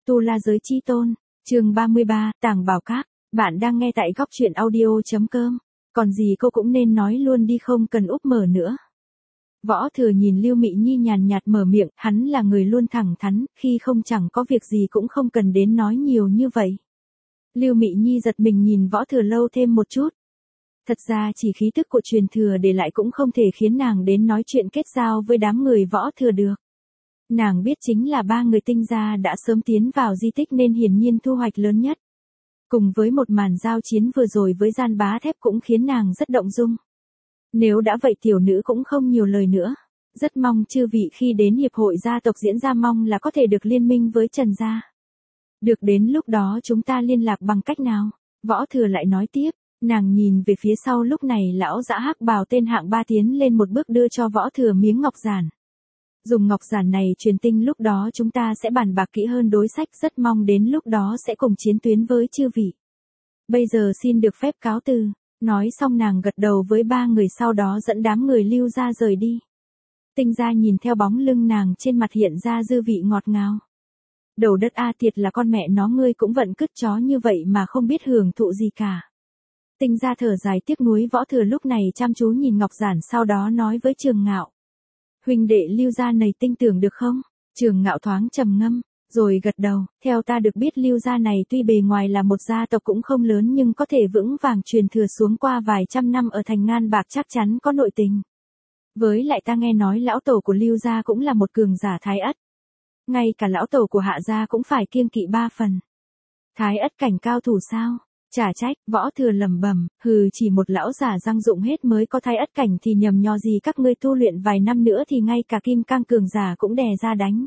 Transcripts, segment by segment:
Tu La Giới Chi Tôn, chương 33, Tàng Bảo Các, bạn đang nghe tại góc truyện audio.com, còn gì cô cũng nên nói luôn đi không cần úp mở nữa. Võ Thừa nhìn Lưu Mị Nhi nhàn nhạt mở miệng, hắn là người luôn thẳng thắn, khi không chẳng có việc gì cũng không cần đến nói nhiều như vậy. Lưu Mị Nhi giật mình nhìn Võ Thừa lâu thêm một chút. Thật ra chỉ khí tức của truyền thừa để lại cũng không thể khiến nàng đến nói chuyện kết giao với đám người Võ Thừa được. Nàng biết chính là ba người Tinh gia đã sớm tiến vào di tích nên hiển nhiên thu hoạch lớn nhất. Cùng với một màn giao chiến vừa rồi với Gian Bá Thép cũng khiến nàng rất động dung. Nếu đã vậy tiểu nữ cũng không nhiều lời nữa. Rất mong chư vị khi đến hiệp hội gia tộc diễn ra mong là có thể được liên minh với Trần gia. Được đến lúc đó chúng ta liên lạc bằng cách nào? Võ Thừa lại nói tiếp. Nàng nhìn về phía sau lúc này lão dã hắc bào tên hạng ba tiến lên một bước đưa cho Võ Thừa miếng ngọc giản. Dùng ngọc giản này truyền tinh lúc đó chúng ta sẽ bàn bạc kỹ hơn đối sách, rất mong đến lúc đó sẽ cùng chiến tuyến với chư vị. Bây giờ xin được phép cáo từ. Nói xong nàng gật đầu với ba người sau đó dẫn đám người Lưu gia rời đi. Tinh gia nhìn theo bóng lưng nàng trên mặt hiện ra dư vị ngọt ngào. Đầu đất a thiệt là con mẹ nó ngươi cũng vận cứt chó như vậy mà không biết hưởng thụ gì cả. Tinh gia thở dài tiếc nuối. Võ Thừa lúc này chăm chú nhìn ngọc giản sau đó nói với Trường Ngạo. Huynh đệ Lưu gia này tin tưởng được không? Trường Ngạo thoáng trầm ngâm, rồi gật đầu. Theo ta được biết Lưu gia này tuy bề ngoài là một gia tộc cũng không lớn nhưng có thể vững vàng truyền thừa xuống qua vài trăm năm ở thành Ngan Bạc chắc chắn có nội tình. Với lại ta nghe nói lão tổ của Lưu gia cũng là một cường giả Thái Ất. Ngay cả lão tổ của Hạ gia cũng phải kiêng kỵ ba phần. Thái Ất cảnh cao thủ sao? Chả trách. Võ Thừa lẩm bẩm, chỉ một lão giả răng dụng hết mới có Thái Ất cảnh thì nhầm nhò gì các ngươi tu luyện vài năm nữa thì ngay cả kim cang cường giả cũng đè ra đánh.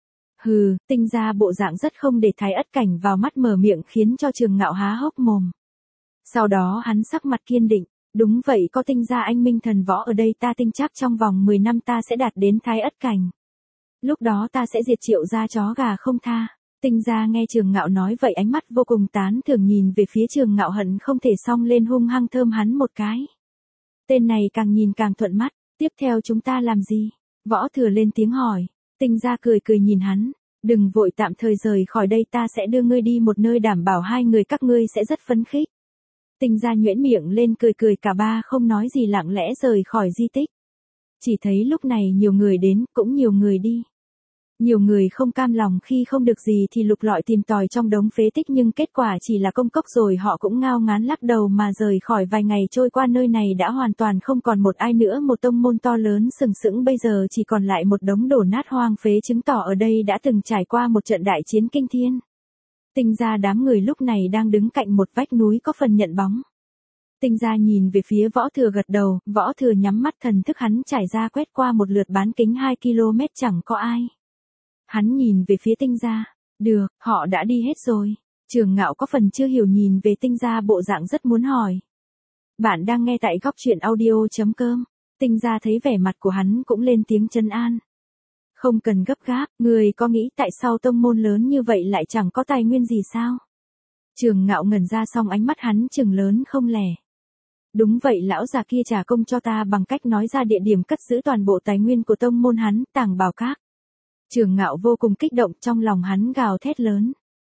Tinh gia bộ dạng rất không để Thái Ất cảnh vào mắt mở miệng khiến cho Trường Ngạo há hốc mồm. Sau đó hắn sắc mặt kiên định, đúng vậy có Tinh gia anh minh thần võ ở đây ta tin chắc trong vòng 10 năm ta sẽ đạt đến Thái Ất cảnh. Lúc đó ta sẽ diệt Triệu gia chó gà không tha. Tinh gia nghe Trường Ngạo nói vậy ánh mắt vô cùng tán thưởng nhìn về phía Trường Ngạo hận không thể xông lên hung hăng thơm hắn một cái. Tên này càng nhìn càng thuận mắt, tiếp theo chúng ta làm gì? Võ Thừa lên tiếng hỏi. Tinh gia cười cười nhìn hắn, đừng vội tạm thời rời khỏi đây ta sẽ đưa ngươi đi một nơi đảm bảo hai người các ngươi sẽ rất phấn khích. Tinh gia nhuyễn miệng lên cười cười cả ba không nói gì lặng lẽ rời khỏi di tích. Chỉ thấy lúc này nhiều người đến cũng nhiều người đi. Nhiều người không cam lòng khi không được gì thì lục lọi tìm tòi trong đống phế tích nhưng kết quả chỉ là công cốc rồi họ cũng ngao ngán lắc đầu mà rời khỏi. Vài ngày trôi qua nơi này đã hoàn toàn không còn một ai nữa, một tông môn to lớn sừng sững bây giờ chỉ còn lại một đống đổ nát hoang phế chứng tỏ ở đây đã từng trải qua một trận đại chiến kinh thiên. Tinh gia đám người lúc này đang đứng cạnh một vách núi có phần nhận bóng. Tinh gia nhìn về phía Võ Thừa gật đầu, Võ Thừa nhắm mắt thần thức hắn trải ra quét qua một lượt bán kính 2 km chẳng có ai. Hắn nhìn về phía Tinh gia, được, họ đã đi hết rồi. Trường Ngạo có phần chưa hiểu nhìn về Tinh gia bộ dạng rất muốn hỏi. Bạn đang nghe tại góc truyện audio.com. Tinh gia thấy vẻ mặt của hắn cũng lên tiếng trấn an. Không cần gấp gáp, người có nghĩ tại sao tông môn lớn như vậy lại chẳng có tài nguyên gì sao? Trường Ngạo ngẩn ra xong ánh mắt hắn trừng lớn không lẻ. Đúng vậy lão già kia trả công cho ta bằng cách nói ra địa điểm cất giữ toàn bộ tài nguyên của tông môn hắn, Tàng Bảo Các. Trường Ngạo vô cùng kích động trong lòng hắn gào thét lớn.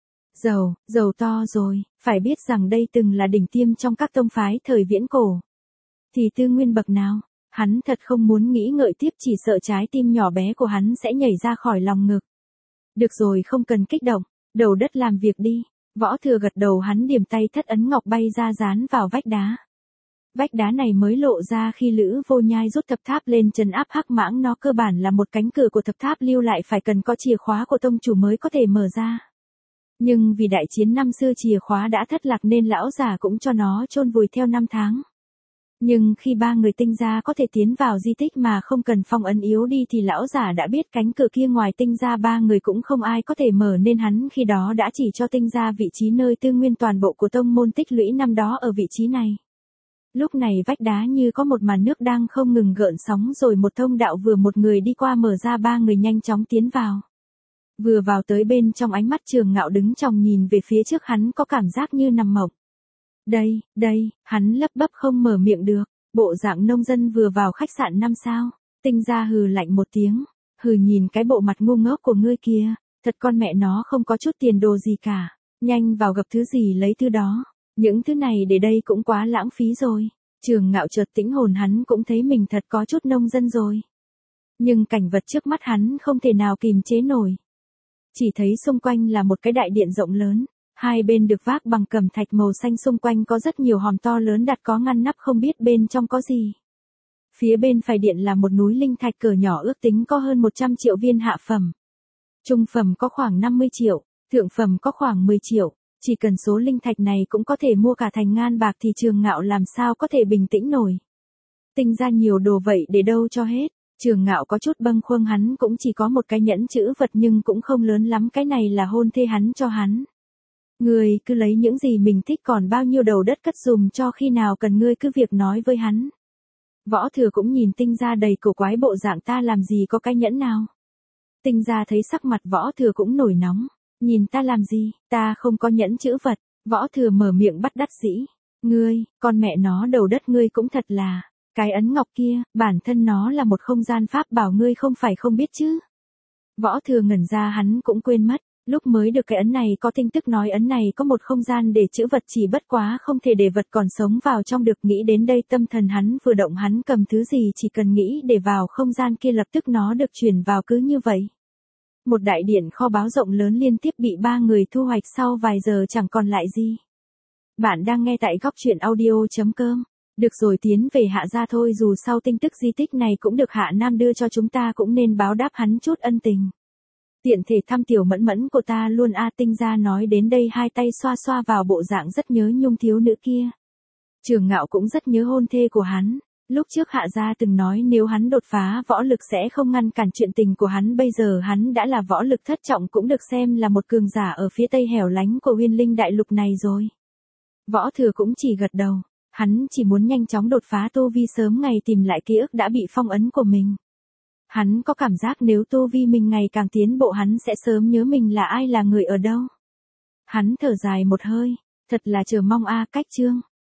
Giàu to rồi, phải biết rằng đây từng là đỉnh tiêm trong các tông phái thời viễn cổ. Thì tư nguyên bậc nào, hắn thật không muốn nghĩ ngợi tiếp chỉ sợ trái tim nhỏ bé của hắn sẽ nhảy ra khỏi lòng ngực. Được rồi không cần kích động, đầu đất làm việc đi. Võ Thừa gật đầu hắn điểm tay thất ấn ngọc bay ra dán vào vách đá. Vách đá này mới lộ ra khi Lữ Vô Nhai rút thập tháp lên trấn áp hắc mãng, nó cơ bản là một cánh cửa của thập tháp lưu lại phải cần có chìa khóa của tông chủ mới có thể mở ra. Nhưng vì đại chiến năm xưa chìa khóa đã thất lạc nên lão già cũng cho nó chôn vùi theo năm tháng. Nhưng khi ba người Tinh gia có thể tiến vào di tích mà không cần phong ấn yếu đi thì lão già đã biết cánh cửa kia ngoài Tinh gia ba người cũng không ai có thể mở nên hắn khi đó đã chỉ cho Tinh gia vị trí nơi tư nguyên toàn bộ của tông môn tích lũy năm đó ở vị trí này. Lúc này vách đá như có một màn nước đang không ngừng gợn sóng rồi một thông đạo vừa một người đi qua mở ra ba người nhanh chóng tiến vào. Vừa vào tới bên trong ánh mắt Trường Ngạo đứng chòng nhìn về phía trước hắn có cảm giác như nằm mộng. Đây, hắn lấp bấp không mở miệng được, bộ dạng nông dân vừa vào khách sạn 5 sao. Tinh gia hừ lạnh một tiếng, nhìn cái bộ mặt ngu ngốc của ngươi kia, Thật con mẹ nó không có chút tiền đồ gì cả. Nhanh vào gặp thứ gì lấy thứ đó. Những thứ này để đây cũng quá lãng phí rồi. Trường Ngạo chợt tĩnh hồn, hắn cũng thấy mình thật có chút nông dân rồi. Nhưng cảnh vật trước mắt hắn không thể nào kìm chế nổi. Chỉ thấy xung quanh là một cái đại điện rộng lớn. Hai bên được vác bằng cẩm thạch màu xanh, xung quanh có rất nhiều hòm to lớn đặt có ngăn nắp không biết bên trong có gì. Phía bên phải điện là một núi linh thạch cỡ nhỏ, ước tính có hơn 100 triệu viên hạ phẩm. Trung phẩm có khoảng 50 triệu, thượng phẩm có khoảng 10 triệu. Chỉ cần số linh thạch này cũng có thể mua cả thành ngàn bạc thì Trường Ngạo làm sao có thể bình tĩnh nổi. Tinh ra nhiều đồ vậy để đâu cho hết. Trường Ngạo có chút bâng khuâng, hắn cũng chỉ có một cái nhẫn chữ vật nhưng cũng không lớn lắm, cái này là hôn thê hắn cho hắn. Ngươi cứ lấy những gì mình thích, còn bao nhiêu đầu đất cất dùm cho khi nào cần ngươi cứ việc nói với hắn. Võ Thừa cũng nhìn Tinh Gia đầy cổ quái bộ dạng, ta làm gì có cái nhẫn nào. Tinh Gia thấy sắc mặt Võ Thừa cũng nổi nóng. Nhìn ta làm gì, ta không có nhẫn chữ vật. Võ Thừa mở miệng bắt đắc dĩ. Ngươi, con mẹ nó đầu đất, ngươi cũng thật là. Cái ấn ngọc kia, bản thân nó là một không gian pháp bảo, ngươi không phải không biết chứ. Võ Thừa ngẩn ra, hắn cũng quên mất. Lúc mới được cái ấn này có tin tức nói ấn này có một không gian để chữ vật, chỉ bất quá không thể để vật còn sống vào trong được. Nghĩ đến đây tâm thần hắn vừa động, hắn cầm thứ gì chỉ cần nghĩ để vào không gian kia lập tức nó được chuyển vào, cứ như vậy. Một đại điện kho báu rộng lớn liên tiếp bị ba người thu hoạch sau vài giờ chẳng còn lại gì. Bạn đang nghe tại góc truyện audio.com. Được rồi, tiến về Hạ gia thôi, dù sau tin tức di tích này cũng được Hạ Nam đưa cho chúng ta, cũng nên báo đáp hắn chút ân tình. Tiện thể thăm tiểu mẫn mẫn của ta luôn a. Tinh Gia nói đến đây hai tay xoa xoa vào bộ dạng rất nhớ Nhung thiếu nữ kia. Trường Ngạo cũng rất nhớ hôn thê của hắn. Lúc trước Hạ gia từng nói nếu hắn đột phá võ lực sẽ không ngăn cản chuyện tình của hắn, bây giờ hắn đã là võ lực thất trọng, cũng được xem là một cường giả ở phía tây hẻo lánh của Huyền Linh đại lục này rồi. Võ Thừa cũng chỉ gật đầu, hắn chỉ muốn nhanh chóng đột phá tu vi, sớm ngày tìm lại ký ức đã bị phong ấn của mình. Hắn có cảm giác nếu tu vi mình ngày càng tiến bộ, hắn sẽ sớm nhớ mình là ai, là người ở đâu. Hắn thở dài một hơi, thật là chờ mong a. Cách chương